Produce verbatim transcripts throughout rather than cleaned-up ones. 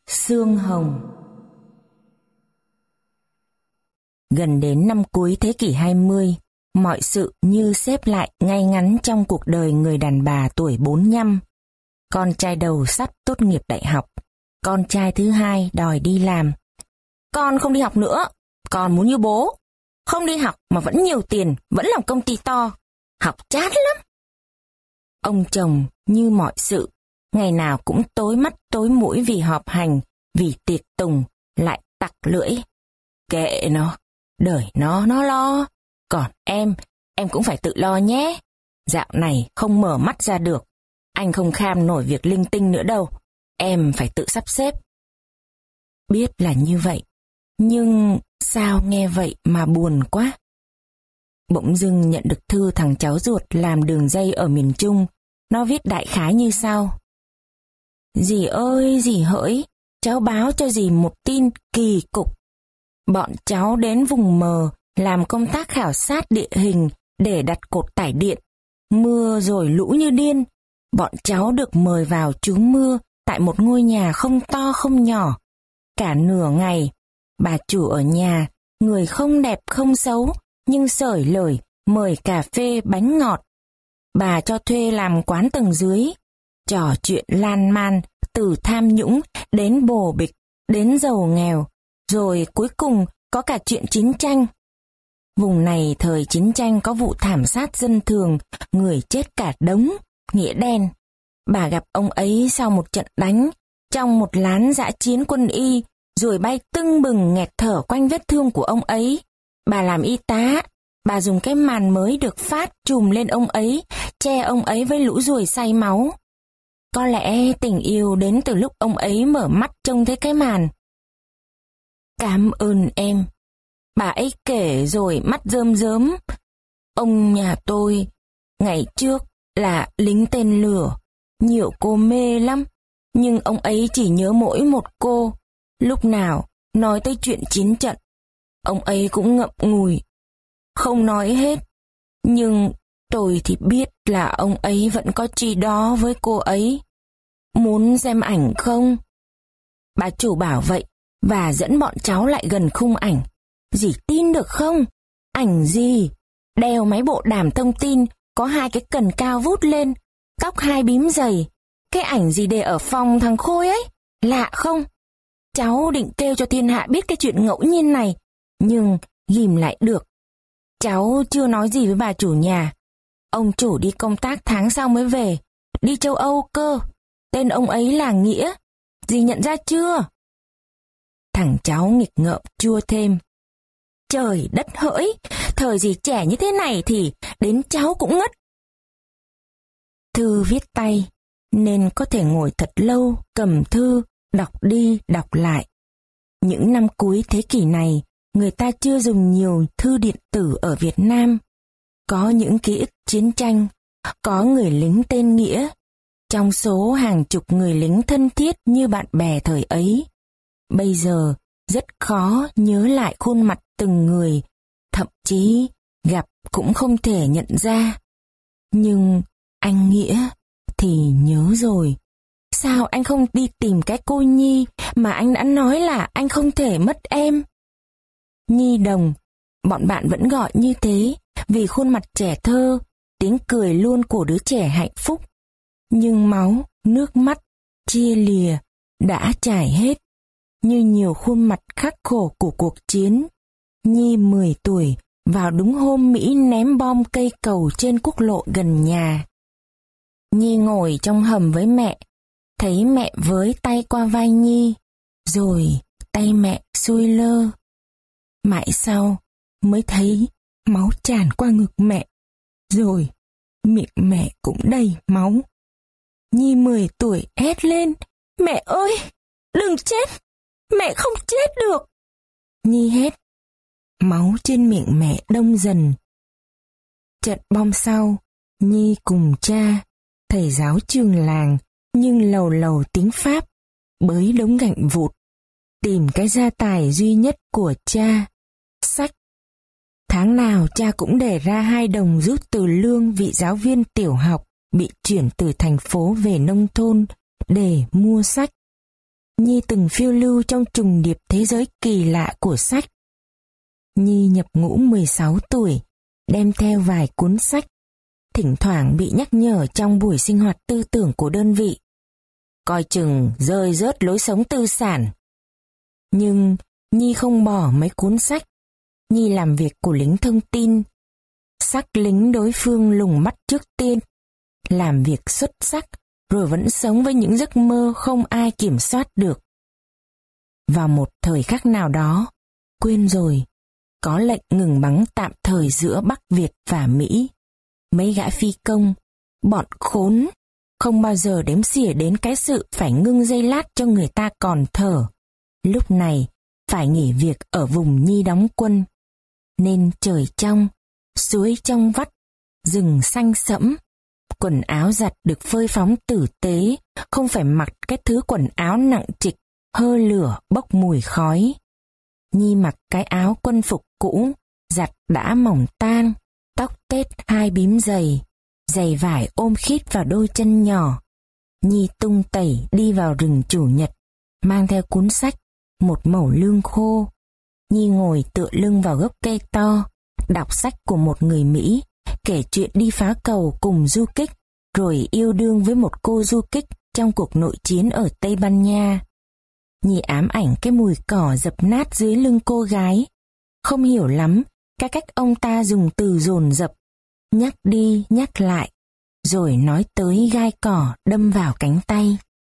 Sương hồng. Gần đến năm cuối thế kỷ hai mươi, mọi sự như xếp lại ngay ngắn trong cuộc đời người đàn bà tuổi bốn mươi lăm. Con trai đầu sắp tốt nghiệp đại học, con trai thứ hai đòi đi làm. Con không đi học nữa, con muốn như bố. Không đi học mà vẫn nhiều tiền, vẫn làm công ty to. Học chán lắm. Ông chồng như mọi sự, ngày nào cũng tối mắt tối mũi vì họp hành, vì tiệc tùng, lại tặc lưỡi. Kệ nó, đời nó nó lo. Còn em, em cũng phải tự lo nhé. Dạo này không mở mắt ra được. Anh không kham nổi việc linh tinh nữa đâu. Em phải tự sắp xếp. Biết là như vậy, nhưng sao nghe vậy mà buồn quá. Bỗng dưng nhận được thư thằng cháu ruột làm đường dây ở miền Trung. Nó viết đại khái như sau. Dì ơi dì hỡi, cháu báo cho dì một tin kỳ cục. Bọn cháu đến vùng mờ làm công tác khảo sát địa hình để đặt cột tải điện. Mưa rồi lũ như điên. Bọn cháu được mời vào trú mưa tại một ngôi nhà không to không nhỏ. Cả nửa ngày, bà chủ ở nhà, người không đẹp không xấu, nhưng sởi lởi, mời cà phê bánh ngọt. Bà cho thuê làm quán tầng dưới, trò chuyện lan man, từ tham nhũng đến bồ bịch, đến giàu nghèo, rồi cuối cùng có cả chuyện chiến tranh. Vùng này thời chiến tranh có vụ thảm sát dân thường, người chết cả đống, nghĩa đen. Bà gặp ông ấy sau một trận đánh, trong một lán dã chiến quân y, rồi bay tưng bừng nghẹt thở quanh vết thương của ông ấy. Bà làm y tá, bà dùng cái màn mới được phát trùm lên ông ấy, che ông ấy với lũ ruồi say máu. Có lẽ tình yêu đến từ lúc ông ấy mở mắt trông thấy cái màn. Cảm ơn em. Bà ấy kể rồi mắt rơm rớm. Ông nhà tôi, ngày trước là lính tên lửa, nhiều cô mê lắm, nhưng ông ấy chỉ nhớ mỗi một cô. Lúc nào nói tới chuyện chiến trận, ông ấy cũng ngậm ngùi, không nói hết. Nhưng tôi thì biết là ông ấy vẫn có chi đó với cô ấy. Muốn xem ảnh không? Bà chủ bảo vậy và dẫn bọn cháu lại gần khung ảnh. Dì tin được không? Ảnh gì? Đeo máy bộ đàm thông tin, có hai cái cần cao vút lên, tóc hai bím dày. Cái ảnh gì để ở phòng thằng Khôi ấy? Lạ không? Cháu định kêu cho thiên hạ biết cái chuyện ngẫu nhiên này, nhưng ghim lại được. Cháu chưa nói gì với bà chủ nhà. Ông chủ đi công tác tháng sau mới về, đi châu Âu cơ. Tên ông ấy là Nghĩa. Dì nhận ra chưa? Thằng cháu nghịch ngợm chua thêm. Trời đất hỡi, thời dì trẻ như thế này thì đến cháu cũng ngất. Thư viết tay, nên có thể ngồi thật lâu, cầm thư, đọc đi, đọc lại. Những năm cuối thế kỷ này, người ta chưa dùng nhiều thư điện tử ở Việt Nam. Có những ký ức chiến tranh, có người lính tên Nghĩa. Trong số hàng chục người lính thân thiết như bạn bè thời ấy, bây giờ rất khó nhớ lại khuôn mặt từng người, thậm chí gặp cũng không thể nhận ra. Nhưng anh Nghĩa thì nhớ rồi. Sao anh không đi tìm cái cô Nhi mà anh đã nói là anh không thể mất em? Nhi đồng, bọn bạn vẫn gọi như thế vì khuôn mặt trẻ thơ, tiếng cười luôn của đứa trẻ hạnh phúc. Nhưng máu, nước mắt, chia lìa đã chảy hết. Như nhiều khuôn mặt khắc khổ của cuộc chiến. Nhi mười tuổi, vào đúng hôm Mỹ ném bom cây cầu trên quốc lộ gần nhà. Nhi ngồi trong hầm với mẹ, thấy mẹ với tay qua vai Nhi, rồi tay mẹ xuôi lơ. Mãi sau mới thấy máu tràn qua ngực mẹ, rồi miệng mẹ cũng đầy máu. Nhi mười tuổi hét lên, mẹ ơi, đừng chết, mẹ không chết được. Nhi hét, máu trên miệng mẹ đông dần. Trận bom sau, Nhi cùng cha, thầy giáo trường làng, nhưng lầu lầu tiếng Pháp, bới đống gạch vụt, tìm cái gia tài duy nhất của cha, sách. Tháng nào cha cũng để ra hai đồng rút từ lương vị giáo viên tiểu học bị chuyển từ thành phố về nông thôn để mua sách. Nhi từng phiêu lưu trong trùng điệp thế giới kỳ lạ của sách. Nhi nhập ngũ mười sáu tuổi, đem theo vài cuốn sách, thỉnh thoảng bị nhắc nhở trong buổi sinh hoạt tư tưởng của đơn vị. Coi chừng rơi rớt lối sống tư sản. Nhưng Nhi không bỏ mấy cuốn sách. Nhi làm việc của lính thông tin. Sắc lính đối phương lùng mắt trước tiên. Làm việc xuất sắc, rồi vẫn sống với những giấc mơ không ai kiểm soát được. Vào một thời khắc nào đó, quên rồi, có lệnh ngừng bắn tạm thời giữa Bắc Việt và Mỹ. Mấy gã phi công, bọn khốn, không bao giờ đếm xỉa đến cái sự phải ngưng giây lát cho người ta còn thở. Lúc này, phải nghỉ việc ở vùng Nhi đóng quân. Nên trời trong, suối trong vắt, rừng xanh sẫm. Quần áo giặt được phơi phóng tử tế, không phải mặc cái thứ quần áo nặng trịch, hơ lửa bốc mùi khói. Nhi mặc cái áo quân phục cũ, giặt đã mỏng tan, tóc tết hai bím dày, giày vải ôm khít vào đôi chân nhỏ. Nhi tung tẩy đi vào rừng chủ nhật, mang theo cuốn sách, một mẩu lương khô. Nhi ngồi tựa lưng vào gốc cây to, đọc sách của một người Mỹ, kể chuyện đi phá cầu cùng du kích, rồi yêu đương với một cô du kích trong cuộc nội chiến ở Tây Ban Nha. Nhi ám ảnh cái mùi cỏ dập nát dưới lưng cô gái, không hiểu lắm cái cách ông ta dùng từ dồn dập, nhắc đi nhắc lại, rồi nói tới gai cỏ đâm vào cánh tay.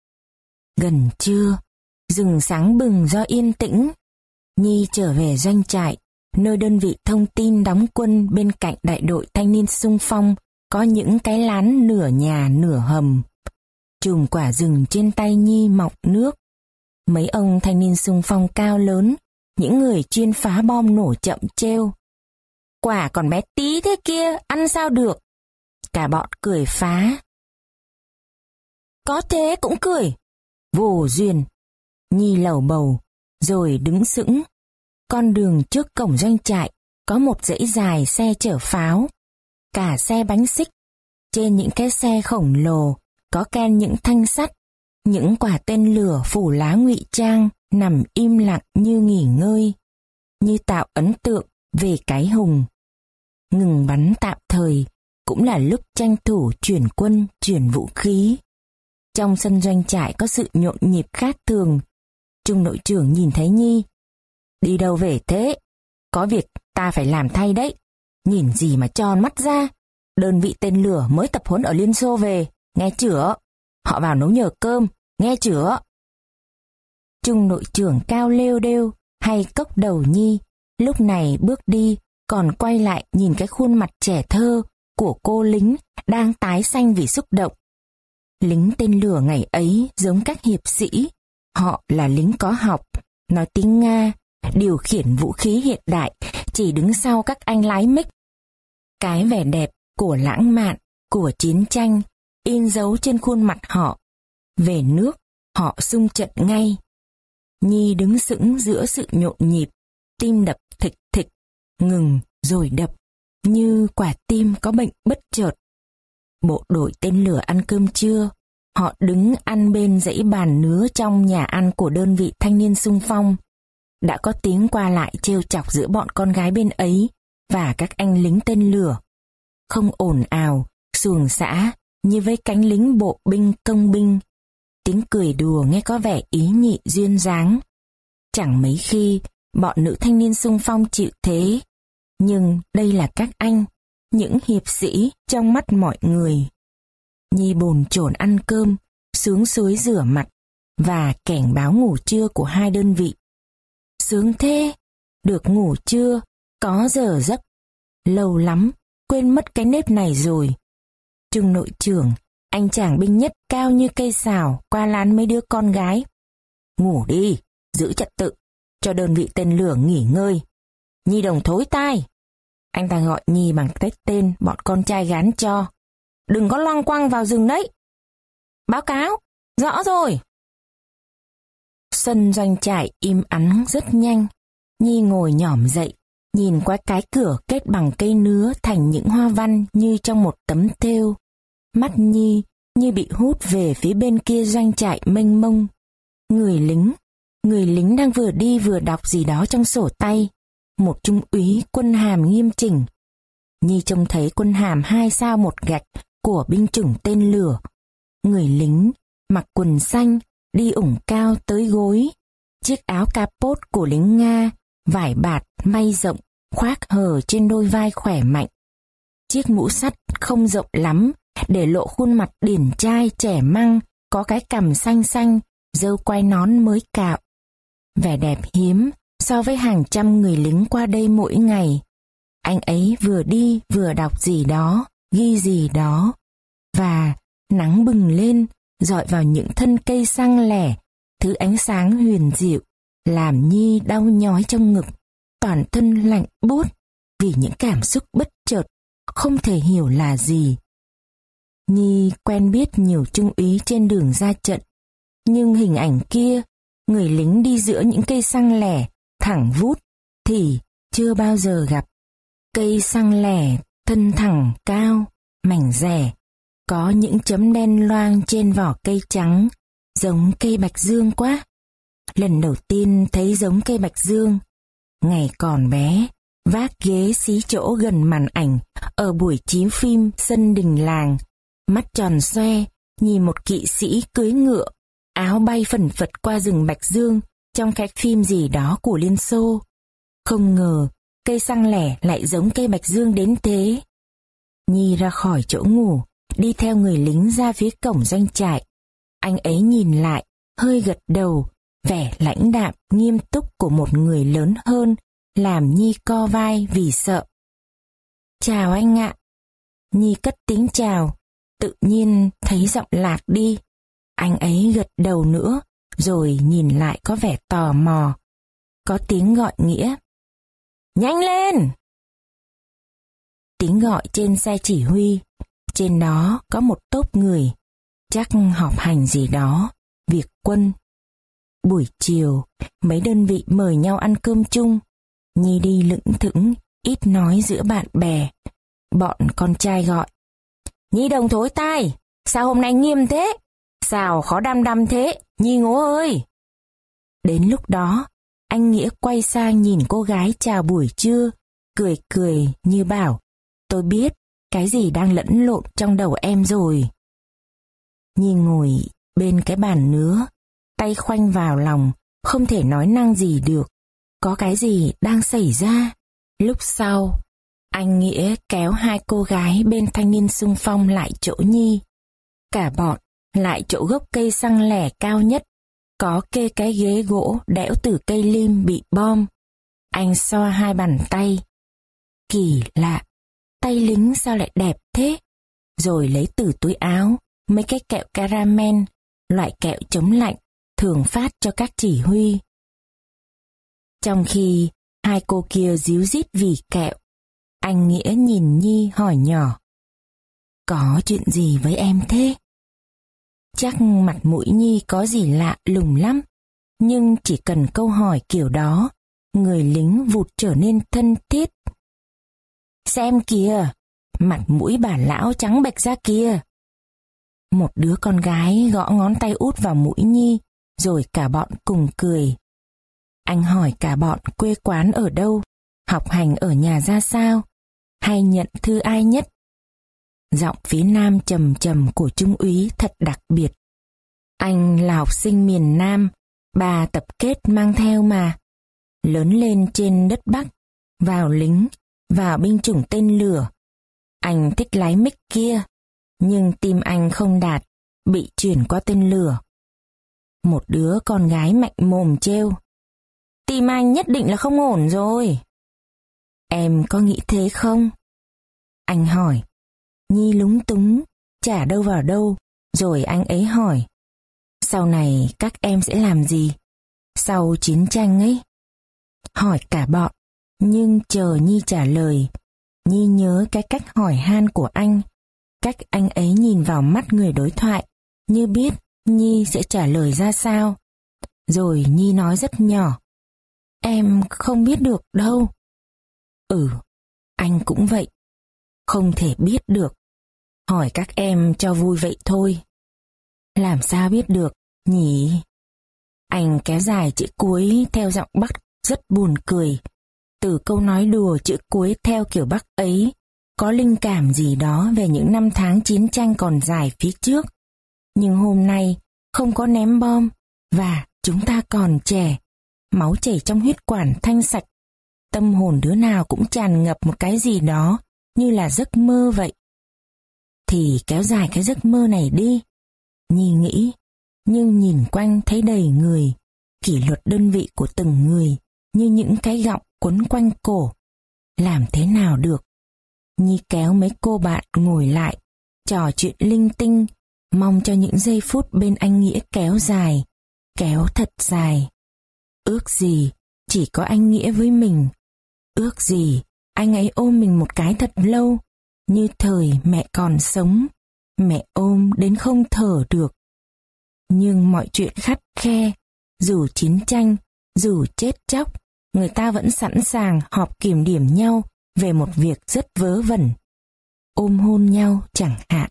Gần trưa, rừng sáng bừng do yên tĩnh. Nhi trở về doanh trại, nơi đơn vị thông tin đóng quân bên cạnh đại đội thanh niên xung phong, có những cái lán nửa nhà nửa hầm. Chùm quả rừng trên tay Nhi mọng nước. Mấy ông thanh niên xung phong cao lớn, những người chuyên phá bom nổ chậm trêu. Quả còn bé tí thế kia, ăn sao được? Cả bọn cười phá. Có thế cũng cười. Vô duyên. Nhi lầu bầu, rồi đứng sững. Con đường trước cổng doanh trại có một dãy dài xe chở pháo. Cả xe bánh xích. Trên những cái xe khổng lồ có ken những thanh sắt. Những quả tên lửa phủ lá ngụy trang nằm im lặng như nghỉ ngơi, như tạo ấn tượng về cái hùng. Ngừng bắn tạm thời cũng là lúc tranh thủ chuyển quân, chuyển vũ khí. Trong sân doanh trại có sự nhộn nhịp khác thường. Trung đội trưởng nhìn thấy Nhi. Đi đâu về thế? Có việc ta phải làm thay đấy. Nhìn gì mà tròn mắt ra. Đơn vị tên lửa mới tập huấn ở Liên Xô về, nghe chửa? Họ vào nấu nhờ cơm, nghe chửa? Trung đội trưởng cao lêu đêu hay cốc đầu Nhi, lúc này bước đi, còn quay lại nhìn cái khuôn mặt trẻ thơ của cô lính đang tái xanh vì xúc động. Lính tên lửa ngày ấy giống các hiệp sĩ, họ là lính có học, nói tiếng Nga, điều khiển vũ khí hiện đại, chỉ đứng sau các anh lái mic. Cái vẻ đẹp của lãng mạn, của chiến tranh, in dấu trên khuôn mặt họ. Về nước, họ xung trận ngay. Nhi đứng sững giữa sự nhộn nhịp, tim đập thịch thịch, ngừng rồi đập, như quả tim có bệnh bất chợt. Bộ đội tên lửa ăn cơm trưa, họ đứng ăn bên dãy bàn nứa trong nhà ăn của đơn vị thanh niên xung phong. Đã có tiếng qua lại trêu chọc giữa bọn con gái bên ấy và các anh lính tên lửa. Không ồn ào, xuồng xã như với cánh lính bộ binh công binh. Tiếng cười đùa nghe có vẻ ý nhị duyên dáng. Chẳng mấy khi bọn nữ thanh niên xung phong chịu thế. Nhưng đây là các anh, những hiệp sĩ trong mắt mọi người. Nhi bồn chồn ăn cơm, xuống suối rửa mặt và cảnh báo ngủ trưa của hai đơn vị. Sướng thế, được ngủ trưa, có giờ giấc. Lâu lắm, quên mất cái nếp này rồi. Trung nội trưởng, anh chàng binh nhất cao như cây sào, qua lán mấy đứa con gái. Ngủ đi, giữ trật tự, cho đơn vị tên lửa nghỉ ngơi. Nhi đồng thối tai. Anh ta gọi Nhi bằng cách tên bọn con trai gán cho. Đừng có loăng quăng vào rừng đấy. Báo cáo, rõ rồi. Sân doanh trại im ắng rất nhanh. Nhi ngồi nhỏm dậy, nhìn qua cái cửa kết bằng cây nứa thành những hoa văn như trong một tấm thêu. Mắt Nhi như bị hút về phía bên kia doanh trại mênh mông. Người lính, người lính đang vừa đi vừa đọc gì đó trong sổ tay. Một trung úy quân hàm nghiêm chỉnh. Nhi trông thấy quân hàm hai sao một gạch của binh chủng tên lửa. Người lính mặc quần xanh, đi ủng cao tới gối. Chiếc áo capot của lính Nga, vải bạt, may rộng, khoác hờ trên đôi vai khỏe mạnh. Chiếc mũ sắt không rộng lắm, để lộ khuôn mặt điển trai trẻ măng, có cái cằm xanh xanh, râu quai nón mới cạo. Vẻ đẹp hiếm so với hàng trăm người lính qua đây mỗi ngày. Anh ấy vừa đi vừa đọc gì đó, ghi gì đó. Và nắng bừng lên, rọi vào những thân cây xăng lẻ, thứ ánh sáng huyền diệu, làm Nhi đau nhói trong ngực, toàn thân lạnh buốt vì những cảm xúc bất chợt, không thể hiểu là gì. Nhi quen biết nhiều trung úy trên đường ra trận, nhưng hình ảnh kia, người lính đi giữa những cây xăng lẻ, thẳng vút, thì chưa bao giờ gặp. Cây xăng lẻ, thân thẳng, cao, mảnh rẻ, có những chấm đen loang trên vỏ cây trắng, giống cây bạch dương quá. Lần đầu tiên thấy giống cây bạch dương, ngày còn bé, vác ghế xí chỗ gần màn ảnh, ở buổi chiếu phim sân đình làng, mắt tròn xoe, nhìn một kỵ sĩ cưỡi ngựa, áo bay phần phật qua rừng bạch dương, trong cái phim gì đó của Liên Xô. Không ngờ, cây xăng lẻ lại giống cây bạch dương đến thế. Nhi ra khỏi chỗ ngủ, đi theo người lính ra phía cổng doanh trại. Anh ấy nhìn lại, hơi gật đầu, vẻ lãnh đạm, nghiêm túc của một người lớn hơn, làm Nhi co vai vì sợ. Chào anh ạ. Nhi cất tiếng chào, tự nhiên thấy giọng lạc đi. Anh ấy gật đầu nữa, rồi nhìn lại có vẻ tò mò. Có tiếng gọi nghĩa. Nhanh lên! Tiếng gọi trên xe chỉ huy, trên đó có một tốp người, chắc họp hành gì đó, việc quân. Buổi chiều, mấy đơn vị mời nhau ăn cơm chung. Nhi đi lững thững, ít nói giữa bạn bè. Bọn con trai gọi. Nhi đồng thối tai, sao hôm nay nghiêm thế? Sao khó đăm đăm thế, Nhi ngố ơi! Đến lúc đó, anh Nghĩa quay sang nhìn cô gái chào buổi trưa, cười cười như bảo, tôi biết cái gì đang lẫn lộn trong đầu em rồi. Nhi ngồi bên cái bàn nứa, tay khoanh vào lòng, không thể nói năng gì được. Có cái gì đang xảy ra? Lúc sau, anh Nghĩa kéo hai cô gái bên thanh niên xung phong lại chỗ Nhi. Cả bọn lại chỗ gốc cây xăng lẻ cao nhất, có kê cái ghế gỗ đẽo từ cây lim bị bom. Anh xoa hai bàn tay. Kỳ lạ, tay lính sao lại đẹp thế? Rồi lấy từ túi áo mấy cái kẹo caramel, loại kẹo chống lạnh, thường phát cho các chỉ huy. Trong khi hai cô kia díu dít vì kẹo, anh Nghĩa nhìn Nhi hỏi nhỏ. Có chuyện gì với em thế? Chắc mặt mũi Nhi có gì lạ lùng lắm, nhưng chỉ cần câu hỏi kiểu đó, người lính vụt trở nên thân thiết. Xem kìa, mặt mũi bà lão trắng bệch ra kìa. Một đứa con gái gõ ngón tay út vào mũi Nhi, rồi cả bọn cùng cười. Anh hỏi cả bọn quê quán ở đâu, học hành ở nhà ra sao, hay nhận thư ai nhất. Giọng phía nam trầm trầm của trung úy thật đặc biệt. Anh là học sinh miền Nam, bà tập kết mang theo mà. Lớn lên trên đất Bắc, vào lính, vào binh chủng tên lửa. Anh thích lái mic kia, nhưng tim anh không đạt, bị chuyển qua tên lửa. Một đứa con gái mạnh mồm trêu. Tim anh nhất định là không ổn rồi. Em có nghĩ thế không? Anh hỏi. Nhi lúng túng, chả đâu vào đâu, rồi anh ấy hỏi. Sau này các em sẽ làm gì? Sau chiến tranh ấy? Hỏi cả bọn, nhưng chờ Nhi trả lời. Nhi nhớ cái cách hỏi han của anh, cách anh ấy nhìn vào mắt người đối thoại, như biết Nhi sẽ trả lời ra sao. Rồi Nhi nói rất nhỏ. Em không biết được đâu. Ừ, anh cũng vậy. Không thể biết được. Hỏi các em cho vui vậy thôi. Làm sao biết được, nhỉ? Anh kéo dài chữ cuối theo giọng Bắc rất buồn cười. Từ câu nói đùa chữ cuối theo kiểu Bắc ấy, có linh cảm gì đó về những năm tháng chiến tranh còn dài phía trước. Nhưng hôm nay không có ném bom và chúng ta còn trẻ. Máu chảy trong huyết quản thanh sạch. Tâm hồn đứa nào cũng tràn ngập một cái gì đó như là giấc mơ vậy. Thì kéo dài cái giấc mơ này đi. Nhi nghĩ, nhưng nhìn quanh thấy đầy người, kỷ luật đơn vị của từng người như những cái gọng quấn quanh cổ. Làm thế nào được? Nhi kéo mấy cô bạn ngồi lại, trò chuyện linh tinh, mong cho những giây phút bên anh Nghĩa kéo dài, kéo thật dài. Ước gì chỉ có anh Nghĩa với mình. Ước gì anh ấy ôm mình một cái thật lâu, như thời mẹ còn sống, mẹ ôm đến không thở được. Nhưng mọi chuyện khắt khe, dù chiến tranh, dù chết chóc, người ta vẫn sẵn sàng họp kiểm điểm nhau về một việc rất vớ vẩn. Ôm hôn nhau chẳng hạn.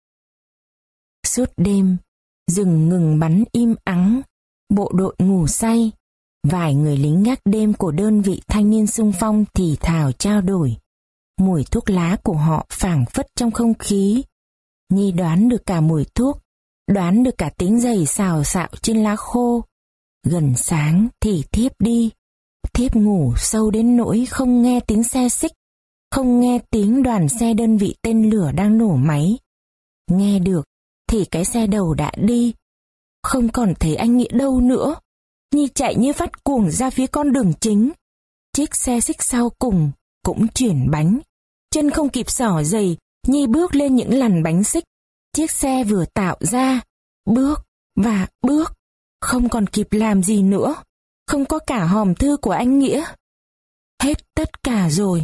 Suốt đêm, rừng ngừng bắn im ắng, bộ đội ngủ say. Vài người lính gác đêm của đơn vị thanh niên xung phong thì thào trao đổi. Mùi thuốc lá của họ phảng phất trong không khí. Nhi đoán được cả mùi thuốc, đoán được cả tiếng giày xào xạo trên lá khô. Gần sáng thì thiếp đi. Thiếp ngủ sâu đến nỗi không nghe tiếng xe xích, không nghe tiếng đoàn xe đơn vị tên lửa đang nổ máy. Nghe được thì cái xe đầu đã đi. Không còn thấy anh Nghĩa đâu nữa. Nhi chạy như phát cuồng ra phía con đường chính. Chiếc xe xích sau cùng cũng chuyển bánh. Chân không kịp xỏ giày, Nhi bước lên những lằn bánh xích. Chiếc xe vừa tạo ra, bước và bước, không còn kịp làm gì nữa. Không có cả hòm thư của anh Nghĩa. Hết tất cả rồi.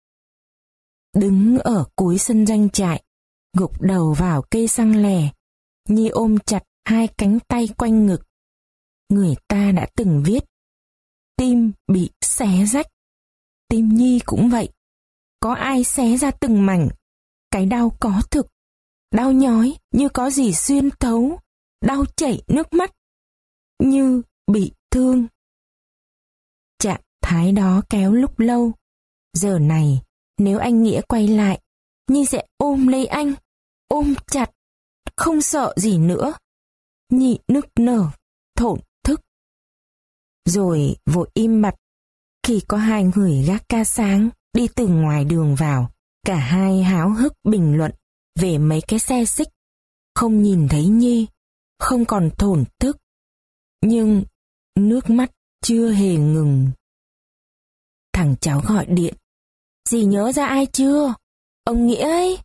Đứng ở cuối sân doanh trại, gục đầu vào cây xăng lè, Nhi ôm chặt hai cánh tay quanh ngực. Người ta đã từng viết, tim bị xé rách. Tim Nhi cũng vậy. Có ai xé ra từng mảnh. Cái đau có thực. Đau nhói như có gì xuyên thấu. Đau chảy nước mắt. Như bị thương. Trạng thái đó kéo lúc lâu. Giờ này, nếu anh Nghĩa quay lại, Nhi sẽ ôm lấy anh. Ôm chặt. Không sợ gì nữa. Nhi nức nở, thổn thức. Rồi vội im bặt. Khi có hai người gác ca sáng đi từ ngoài đường vào, cả hai háo hức bình luận về mấy cái xe xích. Không nhìn thấy Nhi, không còn thổn thức. Nhưng nước mắt chưa hề ngừng. Thằng cháu gọi điện. Dì nhớ ra ai chưa? Ông Nghĩa ấy.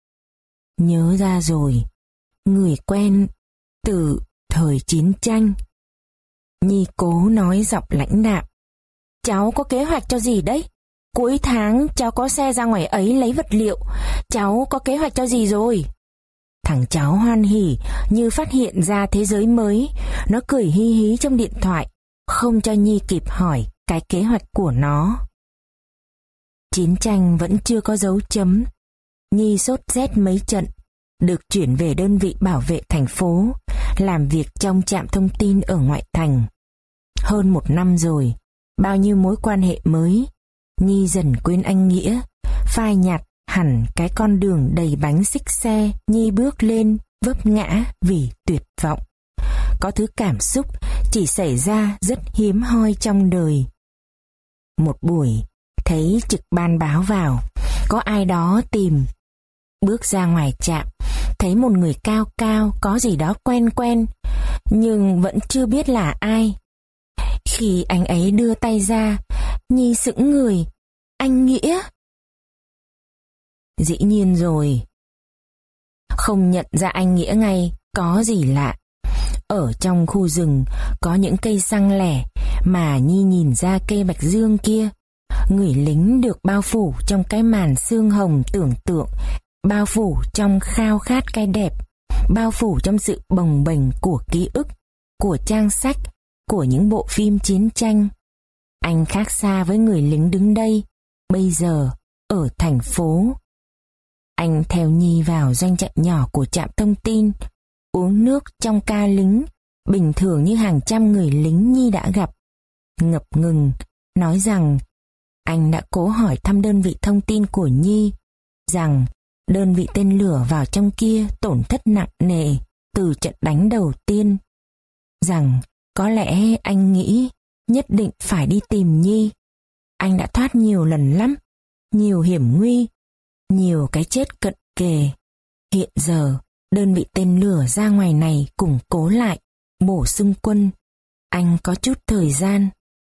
Nhớ ra rồi. Người quen từ thời chiến tranh. Nhi cố nói giọng lãnh đạm. Cháu có kế hoạch cho gì đấy? Cuối tháng cháu có xe ra ngoài ấy lấy vật liệu. Cháu có kế hoạch cho gì rồi? Thằng cháu hoan hỉ như phát hiện ra thế giới mới. Nó cười hi hí trong điện thoại, không cho Nhi kịp hỏi cái kế hoạch của nó. Chiến tranh vẫn chưa có dấu chấm. Nhi sốt rét mấy trận, được chuyển về đơn vị bảo vệ thành phố, làm việc trong trạm thông tin ở ngoại thành. Hơn một năm rồi, bao nhiêu mối quan hệ mới. Nhi dần quên anh Nghĩa, phai nhạt hẳn cái con đường đầy bánh xích xe Nhi bước lên vấp ngã vì tuyệt vọng. Có thứ cảm xúc chỉ xảy ra rất hiếm hoi trong đời. Một buổi, thấy trực ban báo vào, có ai đó tìm. Bước ra ngoài trạm, thấy một người cao cao có gì đó quen quen, nhưng vẫn chưa biết là ai. Khi anh ấy đưa tay ra, Nhi sững người. Anh Nghĩa. Dĩ nhiên rồi. Không nhận ra anh Nghĩa ngay, có gì lạ. Ở trong khu rừng có những cây xăng lẻ mà Nhi nhìn ra cây bạch dương kia. Người lính được bao phủ trong cái màn sương hồng tưởng tượng, bao phủ trong khao khát cái đẹp, bao phủ trong sự bồng bềnh của ký ức, của trang sách, của những bộ phim chiến tranh. Anh khác xa với người lính đứng đây, bây giờ, ở thành phố. Anh theo Nhi vào doanh trại nhỏ của trạm thông tin, uống nước trong ca lính, bình thường như hàng trăm người lính Nhi đã gặp. Ngập ngừng, nói rằng anh đã cố hỏi thăm đơn vị thông tin của Nhi, rằng đơn vị tên lửa vào trong kia tổn thất nặng nề từ trận đánh đầu tiên, rằng có lẽ anh nghĩ nhất định phải đi tìm Nhi. Anh đã thoát nhiều lần lắm, nhiều hiểm nguy, nhiều cái chết cận kề. Hiện giờ, đơn vị tên lửa ra ngoài này củng cố lại, bổ sung quân. Anh có chút thời gian.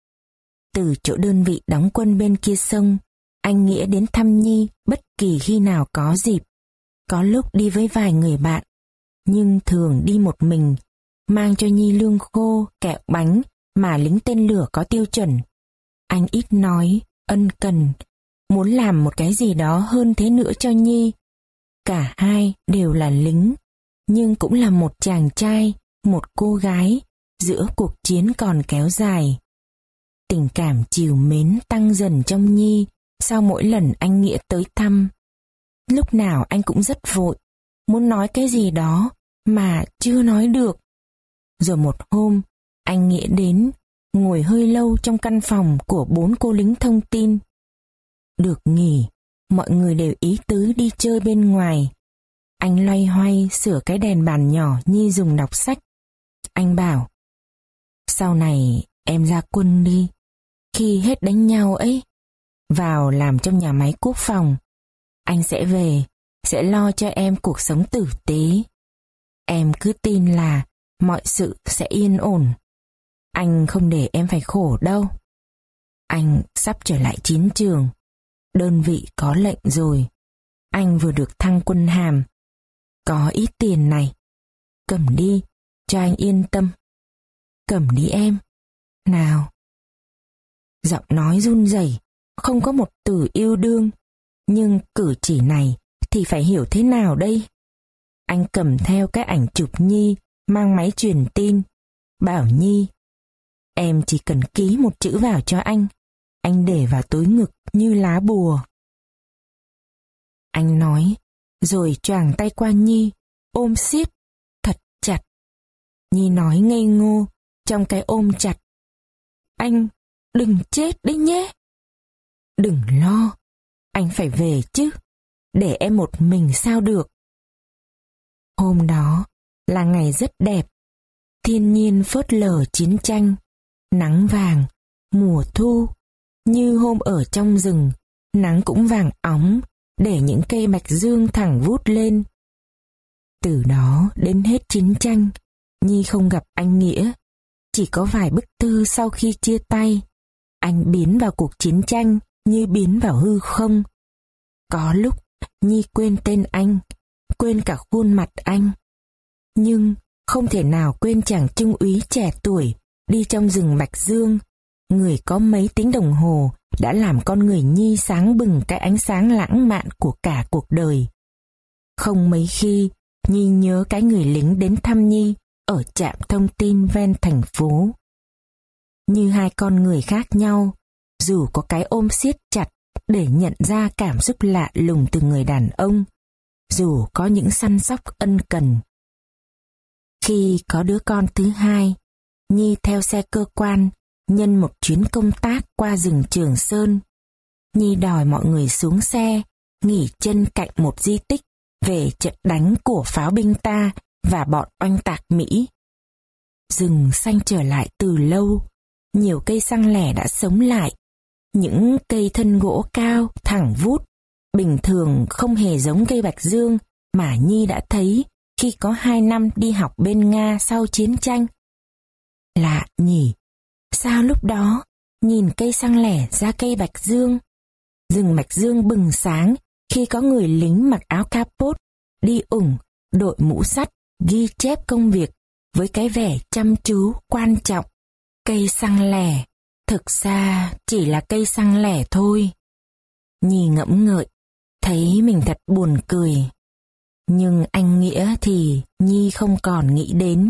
Từ chỗ đơn vị đóng quân bên kia sông, anh nghĩa đến thăm Nhi bất kỳ khi nào có dịp. Có lúc đi với vài người bạn, nhưng thường đi một mình, mang cho Nhi lương khô, kẹo bánh mà lính tên lửa có tiêu chuẩn. Anh ít nói, ân cần, muốn làm một cái gì đó hơn thế nữa cho Nhi. Cả hai đều là lính, nhưng cũng là một chàng trai, một cô gái, giữa cuộc chiến còn kéo dài. Tình cảm trìu mến tăng dần trong Nhi sau mỗi lần anh Nghĩa tới thăm. Lúc nào anh cũng rất vội, muốn nói cái gì đó mà chưa nói được. Rồi một hôm, anh Nghĩa đến, ngồi hơi lâu trong căn phòng của bốn cô lính thông tin. Được nghỉ, mọi người đều ý tứ đi chơi bên ngoài. Anh loay hoay sửa cái đèn bàn nhỏ Nhi dùng đọc sách. Anh bảo, sau này em ra quân đi, khi hết đánh nhau ấy, vào làm trong nhà máy quốc phòng. Anh sẽ về, sẽ lo cho em cuộc sống tử tế. Em cứ tin là mọi sự sẽ yên ổn. Anh không để em phải khổ đâu. Anh sắp trở lại chiến trường. Đơn vị có lệnh rồi. Anh vừa được thăng quân hàm. Có ít tiền này. Cầm đi, cho anh yên tâm. Cầm đi em. Nào. Giọng nói run rẩy, không có một từ yêu đương. Nhưng cử chỉ này thì phải hiểu thế nào đây? Anh cầm theo cái ảnh chụp Nhi, mang máy truyền tin. Bảo Nhi, em chỉ cần ký một chữ vào cho anh. Anh để vào túi ngực như lá bùa. Anh nói, rồi choàng tay qua Nhi, ôm siết, thật chặt. Nhi nói ngây ngô, trong cái ôm chặt. Anh, đừng chết đấy nhé. Đừng lo, anh phải về chứ, để em một mình sao được. Hôm đó là ngày rất đẹp, thiên nhiên phớt lờ chiến tranh, nắng vàng, mùa thu, như hôm ở trong rừng, nắng cũng vàng óng, để những cây bạch dương thẳng vút lên. Từ đó đến hết chiến tranh, Nhi không gặp anh Nghĩa, chỉ có vài bức thư sau khi chia tay. Anh biến vào cuộc chiến tranh như biến vào hư không. Có lúc Nhi quên tên anh, quên cả khuôn mặt anh. Nhưng không thể nào quên chàng trung úy trẻ tuổi đi trong rừng Bạch Dương, người có mấy tiếng đồng hồ đã làm con người Nhi sáng bừng cái ánh sáng lãng mạn của cả cuộc đời. Không mấy khi Nhi nhớ cái người lính đến thăm Nhi ở trạm thông tin ven thành phố. Như hai con người khác nhau, dù có cái ôm siết chặt để nhận ra cảm xúc lạ lùng từ người đàn ông, dù có những săn sóc ân cần. Khi có đứa con thứ hai, Nhi theo xe cơ quan nhân một chuyến công tác qua rừng Trường Sơn. Nhi đòi mọi người xuống xe, nghỉ chân cạnh một di tích về trận đánh của pháo binh ta và bọn oanh tạc Mỹ. Rừng xanh trở lại từ lâu, nhiều cây xăng lẻ đã sống lại. Những cây thân gỗ cao, thẳng vút, bình thường không hề giống cây bạch dương mà Nhi đã thấy khi có hai năm đi học bên Nga sau chiến tranh. Lạ nhỉ, sao lúc đó nhìn cây xăng lẻ ra cây bạch dương? Rừng bạch dương bừng sáng khi có người lính mặc áo capot, đi ủng, đội mũ sắt, ghi chép công việc với cái vẻ chăm chú, quan trọng. Cây xăng lẻ, thực ra chỉ là cây xăng lẻ thôi. Nhi ngẫm ngợi, thấy mình thật buồn cười. Nhưng anh Nghĩa thì Nhi không còn nghĩ đến.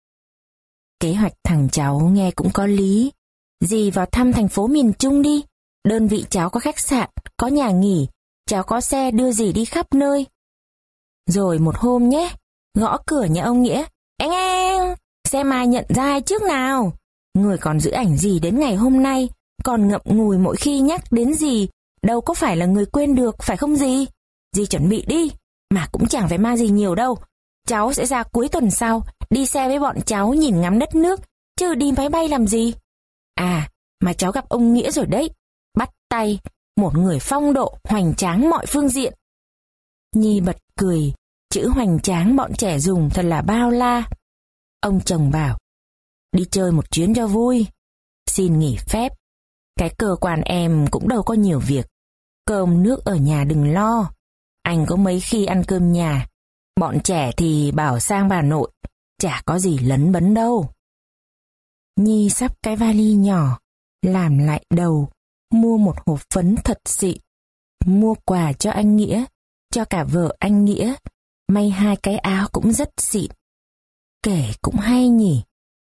Kế hoạch thằng cháu nghe cũng có lý. Dì vào thăm thành phố miền Trung đi. Đơn vị cháu có khách sạn, có nhà nghỉ, cháu có xe đưa dì đi khắp nơi. Rồi một hôm nhé, gõ cửa nhà ông Nghĩa. Anh em, xem ai nhận ra ai trước nào. Người còn giữ ảnh gì đến ngày hôm nay, còn ngậm ngùi mỗi khi nhắc đến gì, đâu có phải là người quên được, phải không dì? Dì chuẩn bị đi, mà cũng chẳng phải mang gì nhiều đâu. Cháu sẽ ra cuối tuần sau, đi xe với bọn cháu nhìn ngắm đất nước, chứ đi máy bay làm gì? À, mà cháu gặp ông Nghĩa rồi đấy. Bắt tay, một người phong độ, hoành tráng mọi phương diện. Nhi bật cười, chữ hoành tráng bọn trẻ dùng thật là bao la. Ông chồng bảo, đi chơi một chuyến cho vui. Xin nghỉ phép. Cái cơ quan em cũng đâu có nhiều việc. Cơm nước ở nhà đừng lo. Anh có mấy khi ăn cơm nhà. Bọn trẻ thì bảo sang bà nội. Chả có gì lấn bấn đâu. Nhi xách cái vali nhỏ, làm lại đầu, mua một hộp phấn thật xịn. Mua quà cho anh Nghĩa, cho cả vợ anh Nghĩa. May hai cái áo cũng rất xịn. Kể cũng hay nhỉ.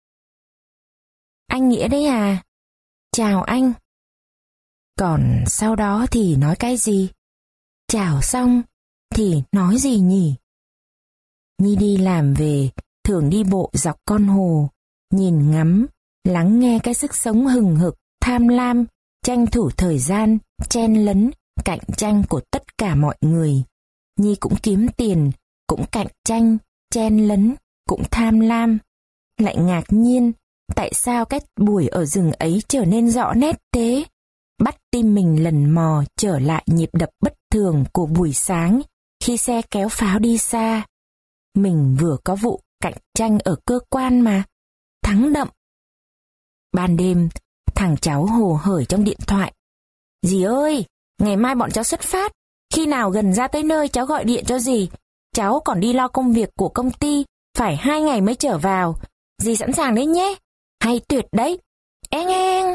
Anh Nghĩa đấy à? Chào anh. Còn sau đó thì nói cái gì? Chào xong thì nói gì nhỉ? Nhi đi làm về, thường đi bộ dọc con hồ, nhìn ngắm, lắng nghe cái sức sống hừng hực, tham lam, tranh thủ thời gian, chen lấn, cạnh tranh của tất cả mọi người. Nhi cũng kiếm tiền, cũng cạnh tranh, chen lấn, cũng tham lam. Lại ngạc nhiên, tại sao cái buổi ở rừng ấy trở nên rõ nét thế? Bắt tim mình lần mò trở lại nhịp đập bất thường của buổi sáng khi xe kéo pháo đi xa. Mình vừa có vụ cạnh tranh ở cơ quan mà, thắng đậm. Ban đêm, thằng cháu hồ hởi trong điện thoại. Dì ơi, ngày mai bọn cháu xuất phát, khi nào gần ra tới nơi cháu gọi điện cho dì. Cháu còn đi lo công việc của công ty, phải hai ngày mới trở vào. Dì sẵn sàng đấy nhé, hay tuyệt đấy, eng eng.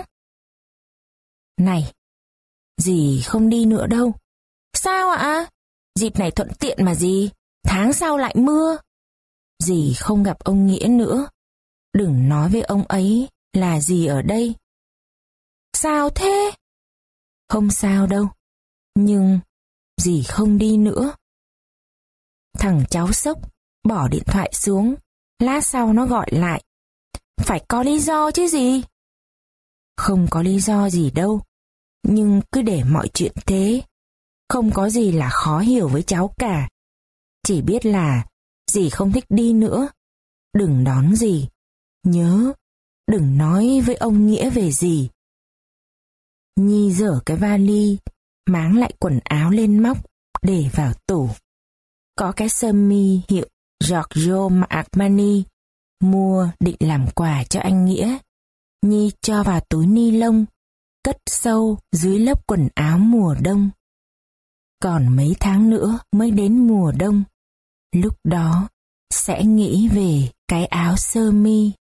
Này, dì không đi nữa đâu. Sao ạ? Dịp này thuận tiện mà dì, tháng sau lại mưa. Dì không gặp ông Nghĩa nữa. Đừng nói với ông ấy là dì ở đây. Sao thế? Không sao đâu, nhưng dì không đi nữa. Thằng cháu sốc, bỏ điện thoại xuống, lát sau nó gọi lại. Phải có lý do chứ gì? Không có lý do gì đâu, nhưng cứ để mọi chuyện thế. Không có gì là khó hiểu với cháu cả. Chỉ biết là dì không thích đi nữa. Đừng đón dì. Nhớ, đừng nói với ông Nghĩa về dì. Nhi dở cái vali, máng lại quần áo lên móc, để vào tủ. Có cái sơ mi hiệu Giorgio Armani, mua định làm quà cho anh Nghĩa. Nhi cho vào túi ni lông, cất sâu dưới lớp quần áo mùa đông. Còn mấy tháng nữa mới đến mùa đông. Lúc đó sẽ nghĩ về cái áo sơ mi